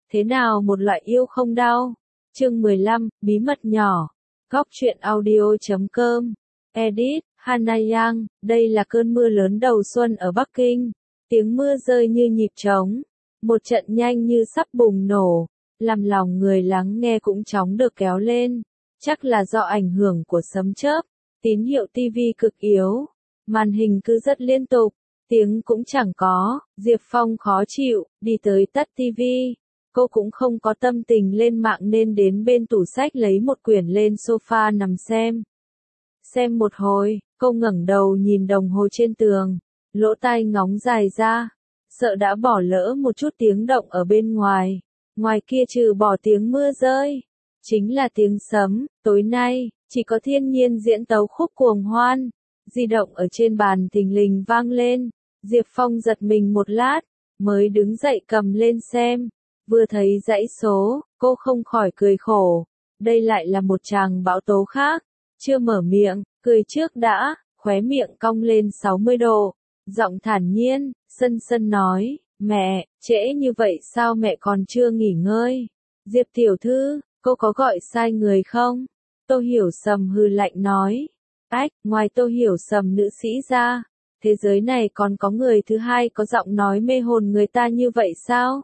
Thế nào một loại yêu không đau? Chương 15, bí mật nhỏ. Góc truyện audio.com. Edit, Hana Yang. Đây là cơn mưa lớn đầu xuân ở Bắc Kinh. Tiếng mưa rơi như nhịp trống. Một trận nhanh như sắp bùng nổ. Làm lòng người lắng nghe cũng chóng được kéo lên. Chắc là do ảnh hưởng của sấm chớp. Tín hiệu TV cực yếu. Màn hình cứ rất liên tục. Tiếng cũng chẳng có. Diệp Phong khó chịu, đi tới tắt TV. Cô cũng không có tâm tình lên mạng nên đến bên tủ sách lấy một quyển lên sofa nằm xem. Xem một hồi, cô ngẩng đầu nhìn đồng hồ trên tường, lỗ tai ngóng dài ra, sợ đã bỏ lỡ một chút tiếng động ở bên ngoài. Ngoài kia trừ bỏ tiếng mưa rơi, chính là tiếng sấm. Tối nay, chỉ có thiên nhiên diễn tấu khúc cuồng hoan. Di động ở trên bàn thình lình vang lên. Diệp Phong giật mình một lát, mới đứng dậy cầm lên xem. Vừa thấy dãy số, cô không khỏi cười khổ. Đây lại là một tràng bão tố khác. Chưa mở miệng, cười trước đã, khóe miệng cong lên 60 độ. Giọng thản nhiên, sân sân nói, mẹ, trễ như vậy sao mẹ còn chưa nghỉ ngơi? Diệp tiểu thư, cô có gọi sai người không? Tô Hiểu Sầm hừ lạnh nói. Ách, ngoài Tô Hiểu Sầm nữ sĩ ra, thế giới này còn có người thứ hai có giọng nói mê hồn người ta như vậy sao?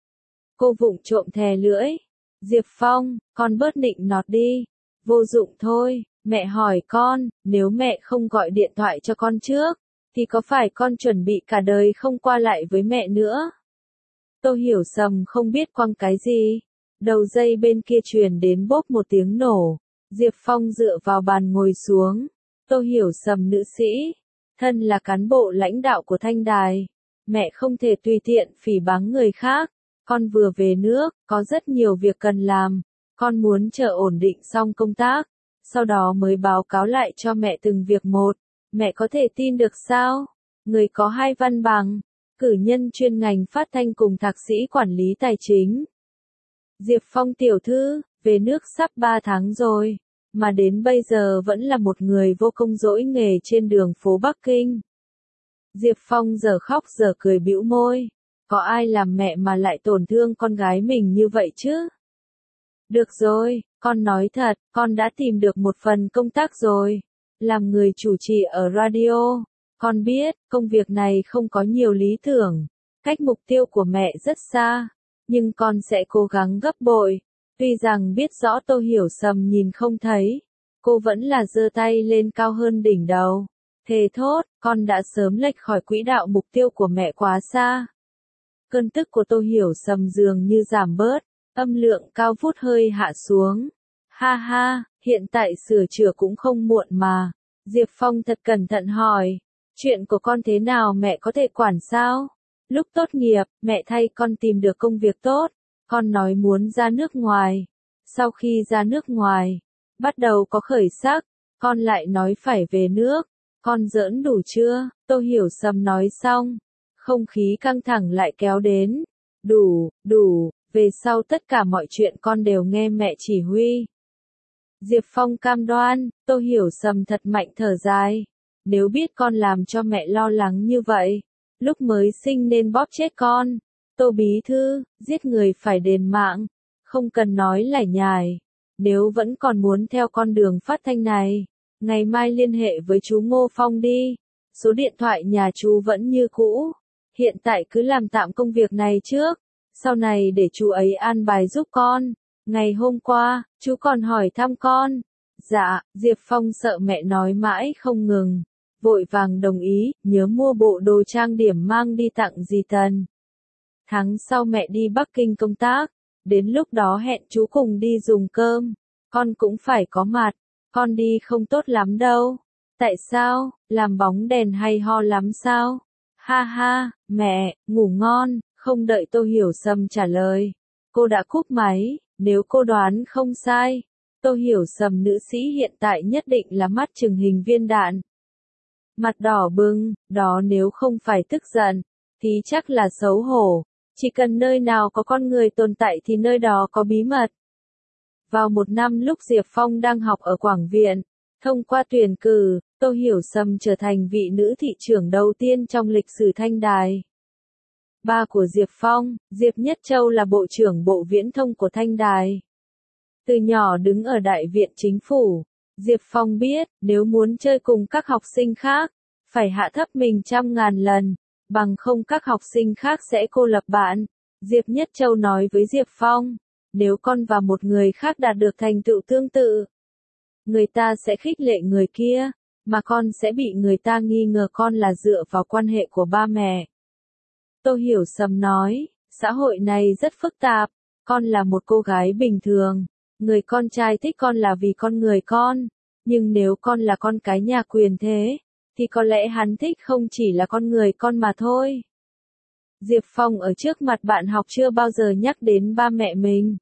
Cô vụng trộm thè lưỡi. Diệp Phong, con bớt nịnh nọt đi. Vô dụng thôi, mẹ hỏi con, nếu mẹ không gọi điện thoại cho con trước, thì có phải con chuẩn bị cả đời không qua lại với mẹ nữa? Tô Hiểu Sầm không biết quăng cái gì. Đầu dây bên kia truyền đến bốp một tiếng nổ. Diệp Phong dựa vào bàn ngồi xuống. Tô Hiểu Sầm nữ sĩ, thân là cán bộ lãnh đạo của Thanh Đài, mẹ không thể tùy tiện phỉ báng người khác. Con vừa về nước, có rất nhiều việc cần làm. Con muốn chờ ổn định xong công tác, sau đó mới báo cáo lại cho mẹ từng việc một. Mẹ có thể tin được sao? Người có 2 văn bằng, cử nhân chuyên ngành phát thanh cùng thạc sĩ quản lý tài chính. Diệp Phong tiểu thư, về nước sắp 3 tháng rồi, mà đến bây giờ vẫn là một người vô công dỗi nghề trên đường phố Bắc Kinh. Diệp Phong giờ khóc giờ cười bĩu môi. Có ai làm mẹ mà lại tổn thương con gái mình như vậy chứ? Được rồi, con nói thật, con đã tìm được một phần công tác rồi. Làm người chủ trì ở radio. Con biết, công việc này không có nhiều lý tưởng. Cách mục tiêu của mẹ rất xa. Nhưng con sẽ cố gắng gấp bội. Tuy rằng biết rõ Tô Hiểu Sầm nhìn không thấy. Cô vẫn là giơ tay lên cao hơn đỉnh đầu. Thề thốt, con đã sớm lệch khỏi quỹ đạo mục tiêu của mẹ quá xa. Cơn tức của Tô Hiểu Sầm dường như giảm bớt, âm lượng cao vút hơi hạ xuống. Ha ha, hiện tại sửa chữa cũng không muộn mà. Diệp Phong thật cẩn thận hỏi, chuyện của con thế nào mẹ có thể quản sao? Lúc tốt nghiệp, mẹ thay con tìm được công việc tốt, con nói muốn ra nước ngoài. Sau khi ra nước ngoài, bắt đầu có khởi sắc, con lại nói phải về nước. Con giỡn đủ chưa? Tô Hiểu Sầm nói xong. Không khí căng thẳng lại kéo đến. Đủ, về sau tất cả mọi chuyện con đều nghe mẹ chỉ huy. Diệp Phong cam đoan. Tô Hiểu Sầm thật mạnh thở dài. Nếu biết con làm cho mẹ lo lắng như vậy, lúc mới sinh nên bóp chết con. Tô bí thư, giết người phải đền mạng, không cần nói lải nhải. Nếu vẫn còn muốn theo con đường phát thanh này, ngày mai liên hệ với chú Ngô Phong đi. Số điện thoại nhà chú vẫn như cũ. Hiện tại cứ làm tạm công việc này trước, sau này để chú ấy an bài giúp con. Ngày hôm qua, chú còn hỏi thăm con. Dạ, Diệp Phong sợ mẹ nói mãi không ngừng. Vội vàng đồng ý, nhớ mua bộ đồ trang điểm mang đi tặng dì Tần. Tháng sau mẹ đi Bắc Kinh công tác, đến lúc đó hẹn chú cùng đi dùng cơm. Con cũng phải có mặt, con đi không tốt lắm đâu. Tại sao, làm bóng đèn hay ho lắm sao? Ha ha, mẹ, ngủ ngon. Không đợi Tô Hiểu Sầm trả lời, cô đã cúp máy. Nếu cô đoán không sai, Tô Hiểu Sầm nữ sĩ hiện tại nhất định là mắt chừng hình viên đạn. Mặt đỏ bừng, đó nếu không phải tức giận, thì chắc là xấu hổ. Chỉ cần nơi nào có con người tồn tại thì nơi đó có bí mật. Vào một năm lúc Diệp Phong đang học ở Quảng Viện, thông qua tuyển cử, Tô Hiểu Sầm trở thành vị nữ thị trưởng đầu tiên trong lịch sử Thanh Đài. Ba của Diệp Phong, Diệp Nhất Châu là Bộ trưởng Bộ Viễn thông của Thanh Đài. Từ nhỏ đứng ở Đại viện Chính phủ, Diệp Phong biết, nếu muốn chơi cùng các học sinh khác, phải hạ thấp mình trăm ngàn lần, bằng không các học sinh khác sẽ cô lập bạn. Diệp Nhất Châu nói với Diệp Phong, nếu con và một người khác đạt được thành tựu tương tự, người ta sẽ khích lệ người kia, mà con sẽ bị người ta nghi ngờ con là dựa vào quan hệ của ba mẹ. Tô Hiểu Sầm nói, xã hội này rất phức tạp, con là một cô gái bình thường, người con trai thích con là vì con người con, nhưng nếu con là con cái nhà quyền thế, thì có lẽ hắn thích không chỉ là con người con mà thôi. Diệp Phong ở trước mặt bạn học chưa bao giờ nhắc đến ba mẹ mình.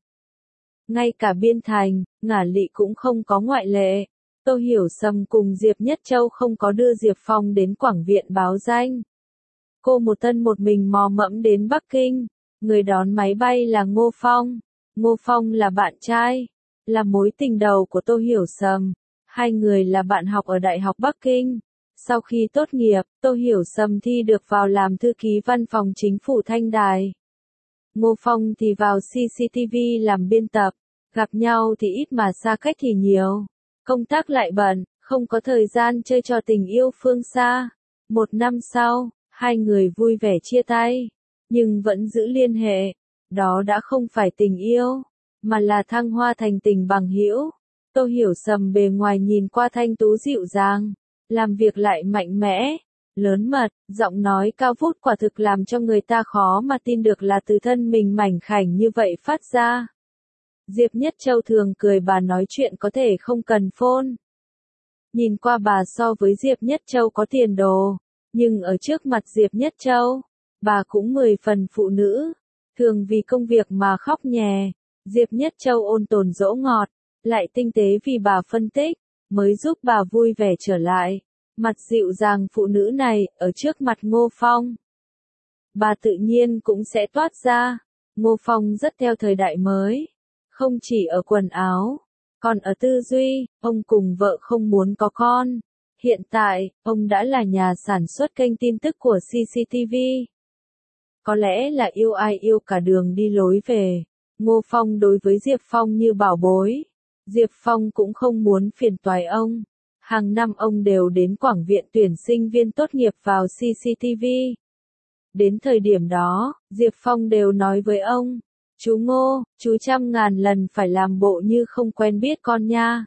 Ngay cả Biên Thành, Ngả Lị cũng không có ngoại lệ. Tô Hiểu Sầm cùng Diệp Nhất Châu không có đưa Diệp Phong đến Quảng Viện báo danh. Cô một thân một mình mò mẫm đến Bắc Kinh. Người đón máy bay là Ngô Phong. Ngô Phong là bạn trai, là mối tình đầu của Tô Hiểu Sầm. Hai người là bạn học ở Đại học Bắc Kinh. Sau khi tốt nghiệp, Tô Hiểu Sầm thi được vào làm thư ký văn phòng chính phủ Thanh Đài. Ngô Phong thì vào CCTV làm biên tập. Gặp nhau thì ít mà xa cách thì nhiều. Công tác lại bận, không có thời gian chơi trò tình yêu phương xa. Một năm sau, hai người vui vẻ chia tay, nhưng vẫn giữ liên hệ. Đó đã không phải tình yêu, mà là thăng hoa thành tình bằng hữu. Tô Hiểu Sầm bề ngoài nhìn qua thanh tú dịu dàng, làm việc lại mạnh mẽ, lớn mật, giọng nói cao vút quả thực làm cho người ta khó mà tin được là từ thân mình mảnh khảnh như vậy phát ra. Diệp Nhất Châu thường cười bà nói chuyện có thể không cần phone. Nhìn qua bà so với Diệp Nhất Châu có tiền đồ, nhưng ở trước mặt Diệp Nhất Châu, bà cũng 10 phần phụ nữ, thường vì công việc mà khóc nhè. Diệp Nhất Châu ôn tồn dỗ ngọt, lại tinh tế vì bà phân tích, mới giúp bà vui vẻ trở lại. Mặt dịu dàng phụ nữ này, ở trước mặt Ngô Phong, bà tự nhiên cũng sẽ toát ra. Ngô Phong rất theo thời đại mới. Không chỉ ở quần áo, còn ở tư duy, ông cùng vợ không muốn có con. Hiện tại, ông đã là nhà sản xuất kênh tin tức của CCTV. Có lẽ là yêu ai yêu cả đường đi lối về. Ngô Phong đối với Diệp Phong như bảo bối. Diệp Phong cũng không muốn phiền toái ông. Hàng năm ông đều đến Quảng Viện tuyển sinh viên tốt nghiệp vào CCTV. Đến thời điểm đó, Diệp Phong đều nói với ông, chú Ngô, chú trăm ngàn lần phải làm bộ như không quen biết con nha.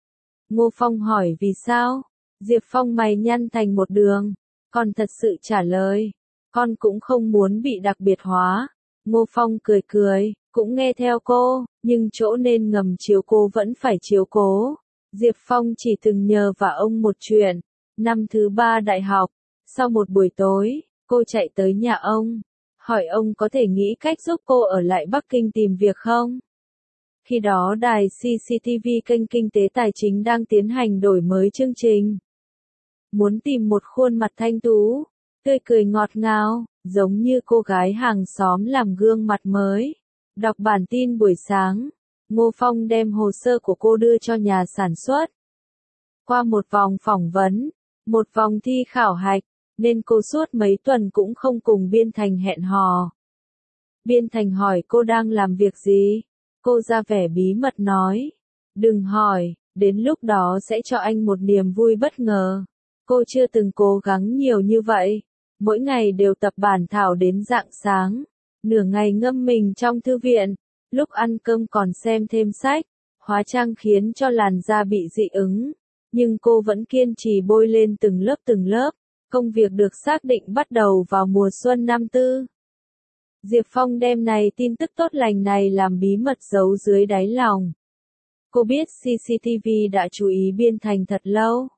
Ngô Phong hỏi vì sao? Diệp Phong mày nhăn thành một đường, còn thật sự trả lời, con cũng không muốn bị đặc biệt hóa. Ngô Phong cười cười, cũng nghe theo cô, nhưng chỗ nên ngầm chiếu cố vẫn phải chiếu cố. Diệp Phong chỉ từng nhờ vả ông một chuyện. Năm thứ 3 đại học, sau một buổi tối, cô chạy tới nhà ông, hỏi ông có thể nghĩ cách giúp cô ở lại Bắc Kinh tìm việc không? Khi đó đài CCTV kênh Kinh tế Tài chính đang tiến hành đổi mới chương trình. Muốn tìm một khuôn mặt thanh tú, tươi cười ngọt ngào, giống như cô gái hàng xóm làm gương mặt mới. Đọc bản tin buổi sáng, Ngô Phong đem hồ sơ của cô đưa cho nhà sản xuất. Qua một vòng phỏng vấn, một vòng thi khảo hạch, nên cô suốt mấy tuần cũng không cùng Biên Thành hẹn hò. Biên Thành hỏi cô đang làm việc gì? Cô ra vẻ bí mật nói, đừng hỏi, đến lúc đó sẽ cho anh một niềm vui bất ngờ. Cô chưa từng cố gắng nhiều như vậy, mỗi ngày đều tập bản thảo đến rạng sáng, nửa ngày ngâm mình trong thư viện, lúc ăn cơm còn xem thêm sách, hóa trang khiến cho làn da bị dị ứng, nhưng cô vẫn kiên trì bôi lên từng lớp. Công việc được xác định bắt đầu vào mùa xuân năm tư. Diệp Phong đem này tin tức tốt lành này làm bí mật giấu dưới đáy lòng. Cô biết CCTV đã chú ý Biên Thành thật lâu.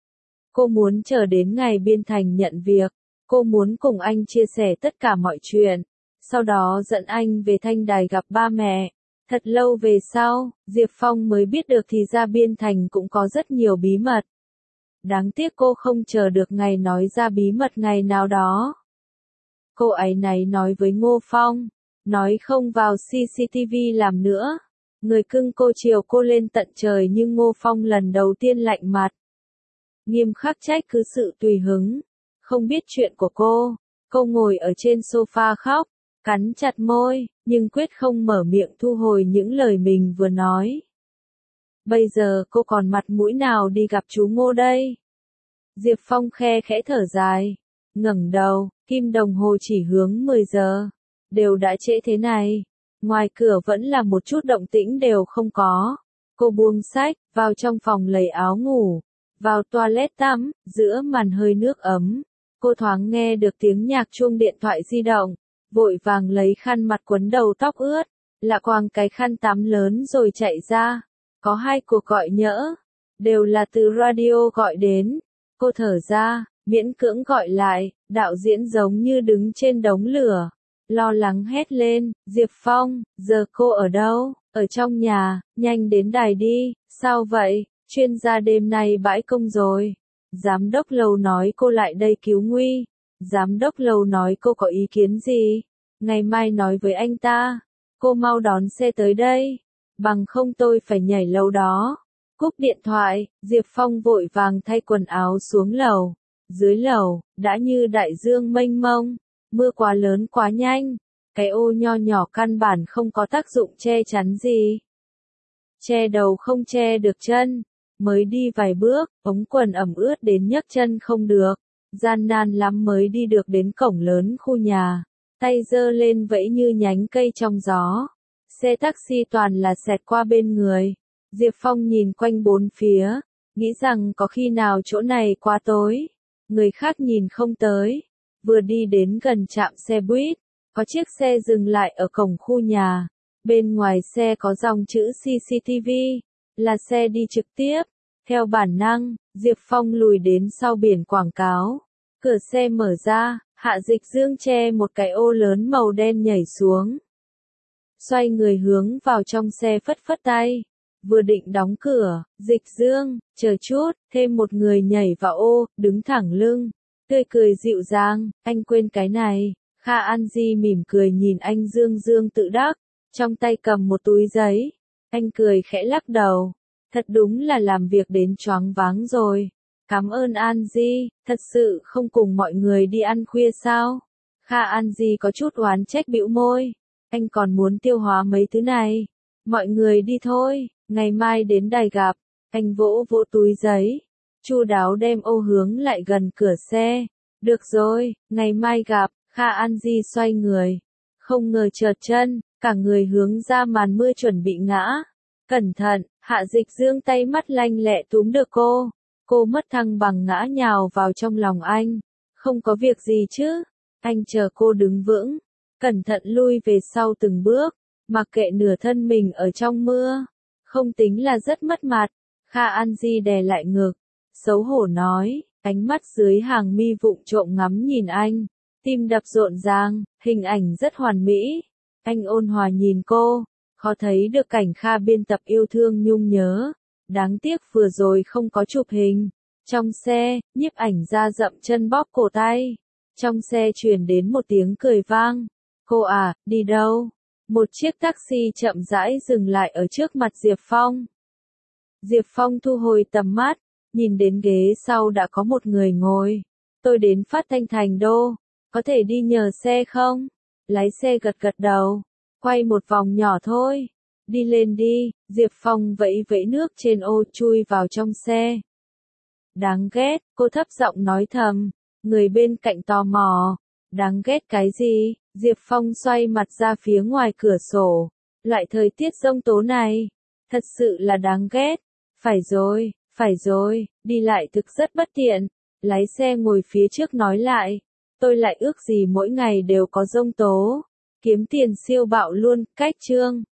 Cô muốn chờ đến ngày Biên Thành nhận việc, cô muốn cùng anh chia sẻ tất cả mọi chuyện, sau đó dẫn anh về Thanh Đài gặp ba mẹ. Thật lâu về sau, Diệp Phong mới biết được thì ra Biên Thành cũng có rất nhiều bí mật. Đáng tiếc cô không chờ được ngày nói ra bí mật ngày nào đó. Cô ấy náy nói với Ngô Phong, nói không vào CCTV làm nữa. Người cưng cô chiều cô lên tận trời nhưng Ngô Phong lần đầu tiên lạnh mặt. Nghiêm khắc trách cứ sự tùy hứng, không biết chuyện của cô, Cô ngồi ở trên sofa khóc, cắn chặt môi, nhưng quyết không mở miệng thu hồi những lời mình vừa nói. Bây giờ cô còn mặt mũi nào đi gặp chú Ngô đây? Diệp Phong khe khẽ thở dài, ngẩng đầu, kim đồng hồ chỉ hướng 10 giờ. Đều đã trễ thế này, ngoài cửa vẫn là một chút động tĩnh đều không có. Cô buông sách, vào trong phòng lấy áo ngủ, vào toilet tắm, giữa màn hơi nước ấm. Cô thoáng nghe được tiếng nhạc chuông điện thoại di động, vội vàng lấy khăn mặt quấn đầu tóc ướt, lạ quàng cái khăn tắm lớn rồi chạy ra. Có 2 cuộc gọi nhỡ, đều là từ radio gọi đến. Cô thở ra, miễn cưỡng gọi lại, đạo diễn giống như đứng trên đống lửa, lo lắng hét lên, Diệp Phong, giờ cô ở đâu? Ở trong nhà, nhanh đến đài đi, sao vậy? Chuyên gia đêm nay bãi công rồi. Giám đốc lầu nói cô lại đây cứu nguy. Giám đốc lầu nói cô có ý kiến gì? Ngày mai nói với anh ta. Cô mau đón xe tới đây. Bằng không tôi phải nhảy lầu đó. Cúp điện thoại, Diệp Phong vội vàng thay quần áo xuống lầu. Dưới lầu, đã như đại dương mênh mông. Mưa quá lớn quá nhanh. Cái ô nho nhỏ căn bản không có tác dụng che chắn gì. Che đầu không che được chân. Mới đi vài bước, ống quần ẩm ướt đến nhấc chân không được. Gian nan lắm mới đi được đến cổng lớn khu nhà. Tay giơ lên vẫy như nhánh cây trong gió. Xe taxi toàn là xẹt qua bên người. Diệp Phong nhìn quanh bốn phía, nghĩ rằng có khi nào chỗ này quá tối. Người khác nhìn không tới. Vừa đi đến gần trạm xe buýt, có chiếc xe dừng lại ở cổng khu nhà. Bên ngoài xe có dòng chữ CCTV, là xe đi trực tiếp. Theo bản năng, Diệp Phong lùi đến sau biển quảng cáo. Cửa xe mở ra, Hạ Dịch Dương che một cái ô lớn màu đen nhảy xuống. Xoay người hướng vào trong xe phất phất tay. Vừa định đóng cửa, Dịch Dương, chờ chút, thêm một người nhảy vào ô, đứng thẳng lưng. Tươi cười dịu dàng, anh quên cái này. Kha An Di mỉm cười nhìn anh Dương Dương tự đắc, trong tay cầm một túi giấy. Anh cười khẽ lắc đầu. Thật đúng là làm việc đến choáng váng rồi. Cảm ơn An Di, thật sự không cùng mọi người đi ăn khuya sao? Kha An Di có chút oán trách bĩu môi. Anh còn muốn tiêu hóa mấy thứ này. Mọi người đi thôi, ngày mai đến đài gặp. Anh vỗ vỗ túi giấy. Chu đáo đem ô hướng lại gần cửa xe. Được rồi, ngày mai gặp. Kha An Di xoay người. Không ngờ trượt chân, cả người hướng ra màn mưa chuẩn bị ngã. Cẩn thận, Hạ Dịch Dương tay mắt lanh lẹ túm được cô. Cô mất thăng bằng ngã nhào vào trong lòng anh. Không có việc gì chứ? Anh chờ cô đứng vững. Cẩn thận lui về sau từng bước. Mặc kệ nửa thân mình ở trong mưa. Không tính là rất mất mặt. Kha An Di đè lại ngực. Xấu hổ nói, ánh mắt dưới hàng mi vụng trộm ngắm nhìn anh. Tim đập rộn ràng, hình ảnh rất hoàn mỹ. Anh ôn hòa nhìn cô. Khó thấy được cảnh Kha biên tập yêu thương nhung nhớ. Đáng tiếc vừa rồi không có chụp hình. Trong xe, nhiếp ảnh ra dậm chân bóp cổ tay. Trong xe truyền đến một tiếng cười vang. Cô à, đi đâu? Một chiếc taxi chậm rãi dừng lại ở trước mặt Diệp Phong. Diệp Phong thu hồi tầm mắt, nhìn đến ghế sau đã có một người ngồi. Tôi đến Phát Thanh Thành Đô, có thể đi nhờ xe không? Lái xe gật gật đầu. Quay một vòng nhỏ thôi. Đi lên đi, Diệp Phong vẫy vẫy nước trên ô chui vào trong xe. Đáng ghét, cô thấp giọng nói thầm. Người bên cạnh tò mò. Đáng ghét cái gì? Diệp Phong xoay mặt ra phía ngoài cửa sổ. Loại thời tiết giông tố này. Thật sự là đáng ghét. Phải rồi, đi lại thực rất bất tiện. Lái xe ngồi phía trước nói lại. Tôi lại ước gì mỗi ngày đều có giông tố. Kiếm tiền siêu bạo luôn, cách chương.